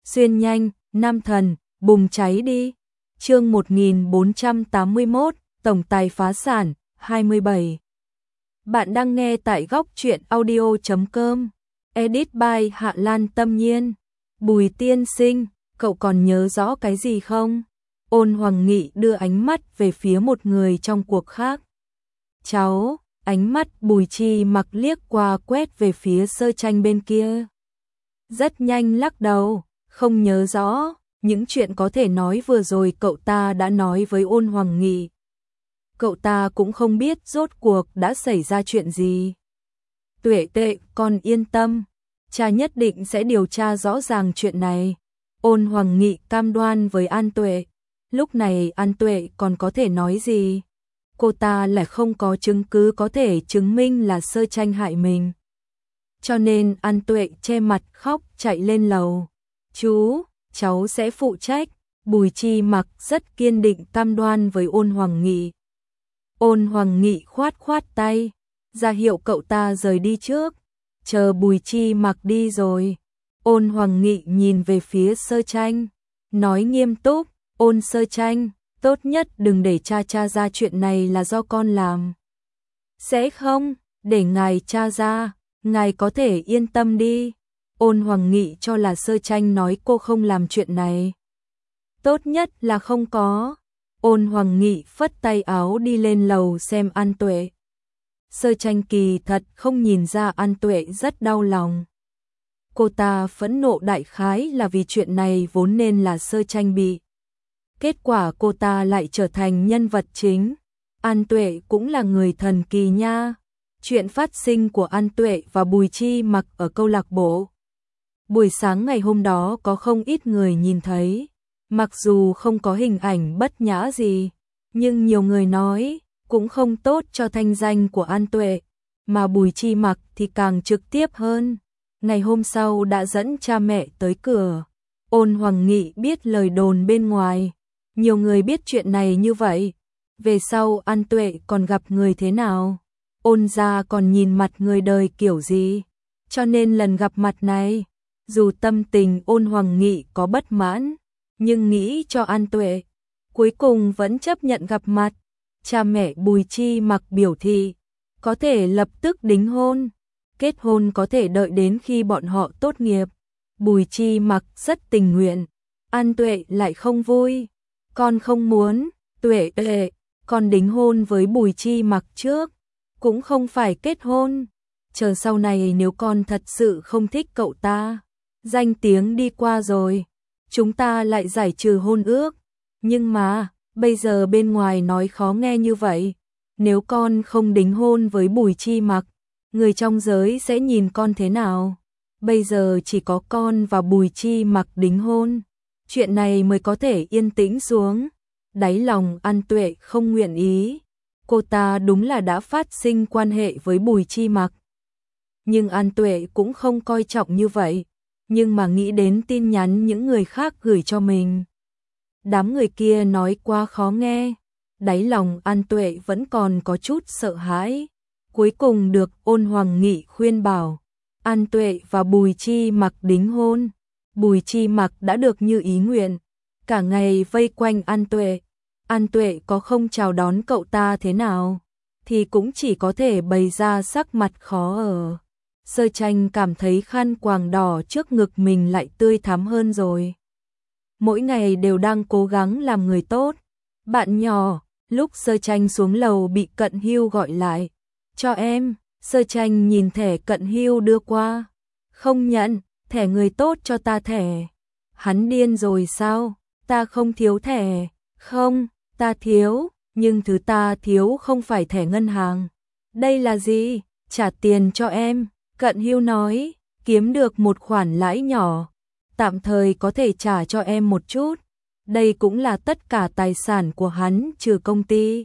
Xuyên nhanh, nam thần, bùng cháy đi. Chương 1481, tổng tài phá sản, 27. Bạn đang nghe tại góc truyện audio.com. Edit by Hạ Lan Tâm Nhiên. Bùi tiên sinh, cậu còn nhớ rõ cái gì không? Ôn Hoàng Nghị đưa ánh mắt về phía một người trong cuộc khác. Cháu, ánh mắt Bùi Chi Mặc liếc qua quét về phía Sơ Tranh bên kia. Rất nhanh lắc đầu, không nhớ rõ, những chuyện có thể nói vừa rồi cậu ta đã nói với Ôn Hoàng Nghị. Cậu ta cũng không biết rốt cuộc đã xảy ra chuyện gì. Tuệ Tệ, con yên tâm, cha nhất định sẽ điều tra rõ ràng chuyện này. Ôn Hoàng Nghị cam đoan với An Tuệ. Lúc này An Tuệ còn có thể nói gì? Cô ta lại không có chứng cứ có thể chứng minh là Sơ Tranh hại mình. Cho nên An Tuệ che mặt khóc chạy lên lầu. Chú, cháu sẽ phụ trách. Bùi Chi Mặc rất kiên định cam đoan với Ôn Hoàng Nghị. Ôn Hoàng Nghị khoát khoát tay, ra hiệu cậu ta rời đi trước. Chờ Bùi Chi Mặc đi rồi, Ôn Hoàng Nghị nhìn về phía Sơ Tranh, nói nghiêm túc, Ôn Sơ Tranh, tốt nhất đừng để cha ra chuyện này là do con làm. Sẽ không, để ngài tra ra, ngài có thể yên tâm đi. Ôn Hoàng Nghị cho là Sơ Tranh nói cô không làm chuyện này. Tốt nhất là không có. Ôn Hoàng Nghị phất tay áo đi lên lầu xem An Tuệ. Sơ Tranh kỳ thật không nhìn ra An Tuệ rất đau lòng. Cô ta phẫn nộ đại khái là vì chuyện này vốn nên là Sơ Tranh bị. Kết quả cô ta lại trở thành nhân vật chính. An Tuệ cũng là người thần kỳ nha. Chuyện phát sinh của An Tuệ và Bùi Chi Mặc ở câu lạc bộ. Buổi sáng ngày hôm đó có không ít người nhìn thấy. Mặc dù không có hình ảnh bất nhã gì, nhưng nhiều người nói cũng không tốt cho thanh danh của An Tuệ, mà Bùi Chi Mặc thì càng trực tiếp hơn. Ngày hôm sau đã dẫn cha mẹ tới cửa. Ôn Hoàng Nghị biết lời đồn bên ngoài, nhiều người biết chuyện này như vậy. Về sau An Tuệ còn gặp người thế nào? Ôn gia còn nhìn mặt người đời kiểu gì? Cho nên lần gặp mặt này, dù tâm tình Ôn Hoàng Nghị có bất mãn, nhưng nghĩ cho An Tuệ, cuối cùng vẫn chấp nhận gặp mặt. Cha mẹ Bùi Chi Mặc biểu thị có thể lập tức đính hôn, kết hôn có thể đợi đến khi bọn họ tốt nghiệp. Bùi Chi Mặc rất tình nguyện, An Tuệ lại không vui. Con không muốn. Tuệ Tuệ, con đính hôn với Bùi Chi Mặc trước, cũng không phải kết hôn. Chờ sau này nếu con thật sự không thích cậu ta, danh tiếng đi qua rồi, chúng ta lại giải trừ hôn ước. Nhưng mà, bây giờ bên ngoài nói khó nghe như vậy. Nếu con không đính hôn với Bùi Chi Mặc, người trong giới sẽ nhìn con thế nào? Bây giờ chỉ có con và Bùi Chi Mặc đính hôn, chuyện này mới có thể yên tĩnh xuống. Đáy lòng An Tuệ không nguyện ý. Cô ta đúng là đã phát sinh quan hệ với Bùi Chi Mặc. Nhưng An Tuệ cũng không coi trọng như vậy. Nhưng mà nghĩ đến tin nhắn những người khác gửi cho mình. Đám người kia nói quá khó nghe. Đáy lòng An Tuệ vẫn còn có chút sợ hãi. Cuối cùng được Ôn Hoàng Nghị khuyên bảo. An Tuệ và Bùi Chi Mặc đính hôn. Bùi Chi Mặc đã được như ý nguyện. Cả ngày vây quanh An Tuệ. An Tuệ có không chào đón cậu ta thế nào, thì cũng chỉ có thể bày ra sắc mặt khó ở. Sơ Tranh cảm thấy khăn quàng đỏ trước ngực mình lại tươi thắm hơn rồi. Mỗi ngày đều đang cố gắng làm người tốt. Bạn nhỏ, lúc Sơ Tranh xuống lầu bị Cận Hưu gọi lại. Cho em. Sơ Tranh nhìn thẻ Cận Hưu đưa qua. Không nhận, thẻ người tốt cho ta thẻ. Hắn điên rồi sao? Ta không thiếu thẻ. Không, ta thiếu, nhưng thứ ta thiếu không phải thẻ ngân hàng. Đây là gì? Trả tiền cho em. Cận Hưu nói, kiếm được một khoản lãi nhỏ, tạm thời có thể trả cho em một chút. Đây cũng là tất cả tài sản của hắn trừ công ty.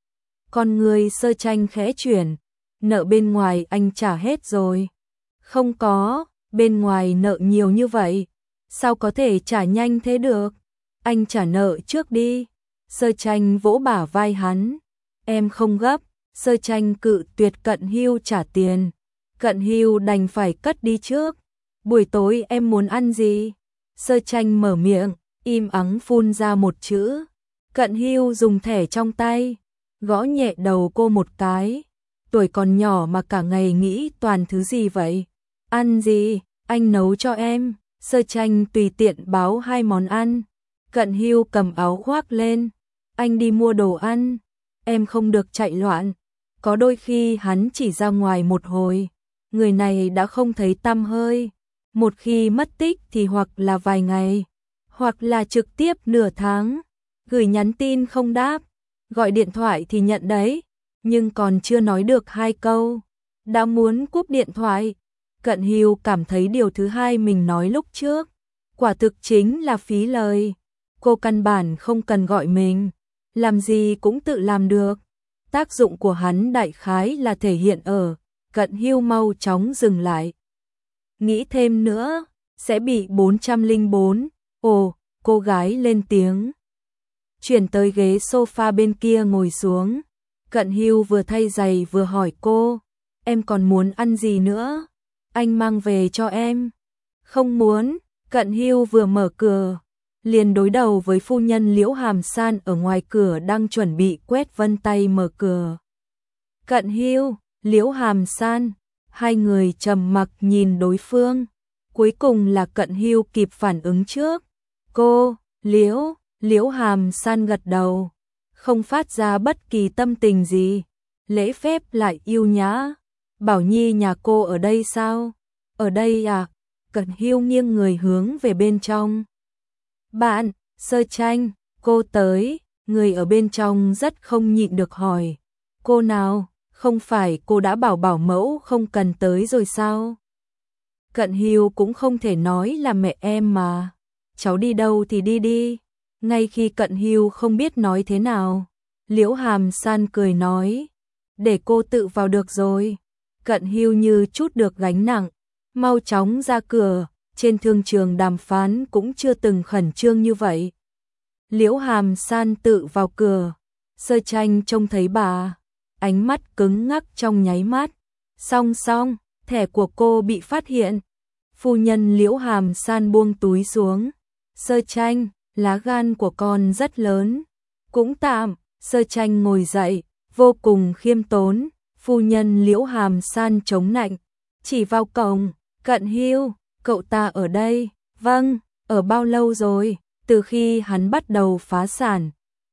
Con người Sơ Tranh khẽ chuyển, nợ bên ngoài anh trả hết rồi. Không có, bên ngoài nợ nhiều như vậy, sao có thể trả nhanh thế được? Anh trả nợ trước đi. Sơ Tranh vỗ bả vai hắn. Em không gấp. Sơ Tranh cự tuyệt Cận Hưu trả tiền. Cận Hưu đành phải cất đi trước. Buổi tối em muốn ăn gì? Sơ Tranh mở miệng, im ắng phun ra một chữ. Cận Hưu dùng thẻ trong tay, gõ nhẹ đầu cô một cái. Tuổi còn nhỏ mà cả ngày nghĩ toàn thứ gì vậy? Ăn gì? Anh nấu cho em. Sơ Tranh tùy tiện báo 2 món ăn. Cận Hưu cầm áo khoác lên. Anh đi mua đồ ăn. Em không được chạy loạn. Có đôi khi hắn chỉ ra ngoài một hồi, người này đã không thấy tăm hơi. Một khi mất tích thì hoặc là vài ngày, hoặc là trực tiếp nửa tháng. Gửi nhắn tin không đáp, gọi điện thoại thì nhận đấy, nhưng còn chưa nói được 2 câu, đã muốn cúp điện thoại. Cận Hưu cảm thấy điều thứ hai mình nói lúc trước, quả thực chính là phí lời. Cô căn bản không cần gọi mình, làm gì cũng tự làm được. Tác dụng của hắn đại khái là thể hiện ở, Cận Hưu mau chóng dừng lại. Nghĩ thêm nữa, sẽ bị 404. Ồ, cô gái lên tiếng. Chuyển tới ghế sofa bên kia ngồi xuống. Cận Hưu vừa thay giày vừa hỏi cô, em còn muốn ăn gì nữa? Anh mang về cho em. Không muốn. Cận Hưu vừa mở cửa, liền đối đầu với phu nhân Liễu Hàm San ở ngoài cửa đang chuẩn bị quét vân tay mở cửa. Cận Hưu, Liễu Hàm San, hai người trầm mặc nhìn đối phương. Cuối cùng là Cận Hưu kịp phản ứng trước. Cô, Liễu Hàm San gật đầu, không phát ra bất kỳ tâm tình gì, lễ phép lại yêu nhã. Bảo Nhi nhà cô ở đây sao? Ở đây à? Cận Hưu nghiêng người hướng về bên trong. Bạn, Sơ Tranh, cô tới. Người ở bên trong rất không nhịn được hỏi. Cô nào? Không phải cô đã bảo bảo mẫu không cần tới rồi sao? Cận Hưu cũng không thể nói là mẹ em mà. Cháu đi đâu thì đi đi. Ngay khi Cận Hưu không biết nói thế nào, Liễu Hàm San cười nói, để cô tự vào được rồi. Cận Hưu như chút được gánh nặng, mau chóng ra cửa. Trên thương trường đàm phán cũng chưa từng khẩn trương như vậy. Liễu Hàm San tự vào cửa. Sơ Tranh trông thấy bà, ánh mắt cứng ngắc trong nháy mắt. Song, thẻ của cô bị phát hiện. Phu nhân Liễu Hàm San buông túi xuống. Sơ Tranh, lá gan của con rất lớn. Cũng tạm. Sơ Tranh ngồi dậy, vô cùng khiêm tốn. Phu nhân Liễu Hàm San chống nạnh, chỉ vào cổng. Cận Hưu, cậu ta ở đây? Vâng. Ở bao lâu rồi? Từ khi hắn bắt đầu phá sản.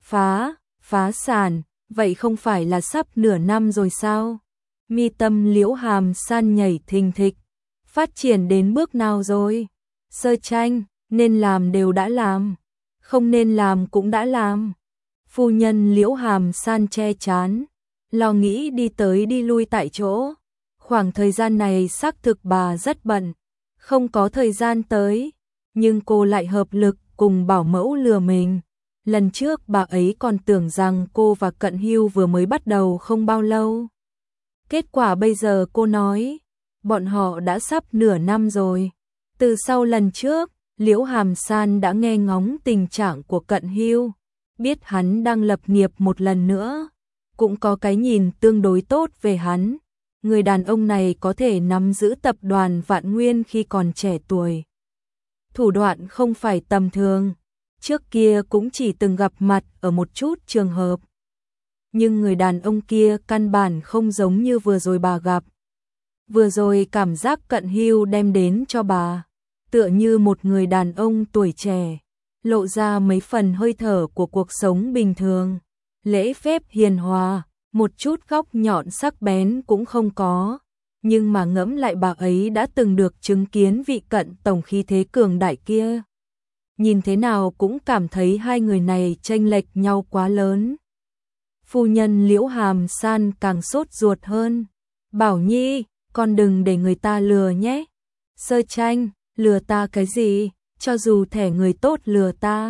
Phá sản, vậy không phải là sắp nửa năm rồi sao? Mi tâm Liễu Hàm San nhảy thình thịch. Phát triển đến bước nào rồi? Sơ Tranh, nên làm đều đã làm, không nên làm cũng đã làm. Phu nhân Liễu Hàm San che chán, lo nghĩ đi tới đi lui tại chỗ. Khoảng thời gian này xác thực bà rất bận, không có thời gian tới, nhưng cô lại hợp lực cùng bảo mẫu lừa mình. Lần trước bà ấy còn tưởng rằng cô và Cận Hưu vừa mới bắt đầu không bao lâu. Kết quả bây giờ cô nói, bọn họ đã sắp nửa năm rồi. Từ sau lần trước, Liễu Hàm San đã nghe ngóng tình trạng của Cận Hưu, biết hắn đang lập nghiệp một lần nữa, cũng có cái nhìn tương đối tốt về hắn. Người đàn ông này có thể nắm giữ tập đoàn Vạn Nguyên khi còn trẻ tuổi. Thủ đoạn không phải tầm thường, trước kia cũng chỉ từng gặp mặt ở một chút trường hợp. Nhưng người đàn ông kia căn bản không giống như vừa rồi bà gặp. Vừa rồi cảm giác Cận Hưu đem đến cho bà, tựa như một người đàn ông tuổi trẻ, lộ ra mấy phần hơi thở của cuộc sống bình thường, lễ phép hiền hòa, một chút góc nhọn sắc bén cũng không có. Nhưng mà ngẫm lại bà ấy đã từng được chứng kiến vị Cận tổng khí thế cường đại kia. Nhìn thế nào cũng cảm thấy hai người này chênh lệch nhau quá lớn. Phu nhân Liễu Hàm San càng sốt ruột hơn. Bảo Nhi, con đừng để người ta lừa nhé. Sơ Tranh, lừa ta cái gì? Cho dù thẻ người tốt lừa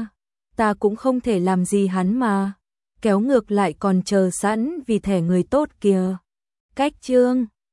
ta cũng không thể làm gì hắn mà. Kéo ngược lại còn chờ sẵn vì thẻ người tốt kìa. Cách chương